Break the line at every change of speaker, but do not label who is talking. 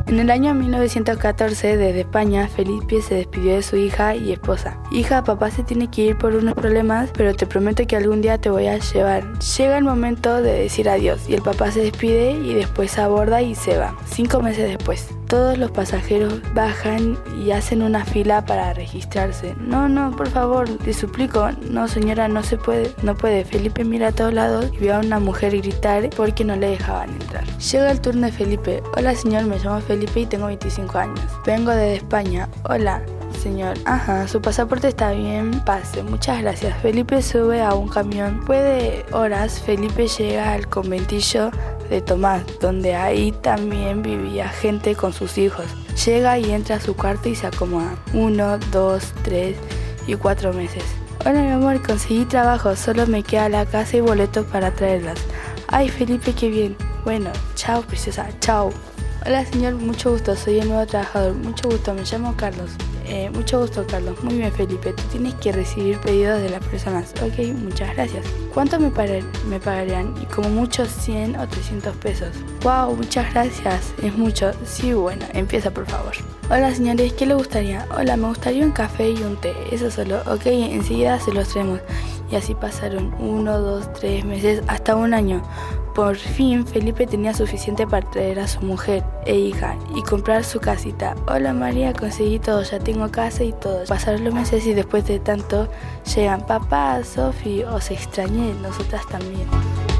En el año 1914, desde España, Felipe se despidió de su hija y esposa. Hija, papá se tiene que ir por unos problemas, pero te prometo que algún día te voy a llevar. Llega el momento de decir adiós y el papá se despide y después aborda y se va. 5 meses después, todos los pasajeros bajan y hacen una fila para registrarse. No, por favor, le suplico. No, señora, no se puede. No puede. Felipe mira a todos lados y ve a una mujer gritar porque no le dejaban entrar. Llega el turno de Felipe. Hola, señor, me llamo Felipe y tengo 25 años. Vengo desde España. Hola, señor. Ajá, su pasaporte está bien. Pase. Muchas gracias. Felipe sube a un camión. Después de horas, Felipe llega al conventillo de Tomás, donde ahí también vivía gente con sus hijos. Llega y entra a su cuarto y se acomoda. 1, 2, 3 y 4 meses. Hola, mi amor, conseguí trabajo, solo me queda la casa y boletos para traerlas. Ay, Felipe, qué bien. Bueno, chao, preciosa, chao. Hola, señor, mucho gusto, soy el nuevo trabajador. Mucho gusto, me llamo Carlos. Mucho gusto, Carlos. Muy bien, Felipe, tú tienes que recibir pedidos de las personas. Ok, muchas gracias. ¿Cuánto me pagarían? Y como mucho 100 o 300 pesos. Wow, muchas gracias. Es mucho. Sí, bueno, empieza por favor. Hola, señores, ¿qué le gustaría? Hola, me gustaría un café y un té. Eso solo. Ok, enseguida se los traemos. Y así pasaron 1, 2, 3 meses, hasta un año. Por fin, Felipe tenía suficiente para traer a su mujer e hija y comprar su casita. Hola, María, conseguí todo, ya tengo casa y todo. Pasaron los meses y después de tanto llegan: papá, Sofi, os extrañé, nosotras también.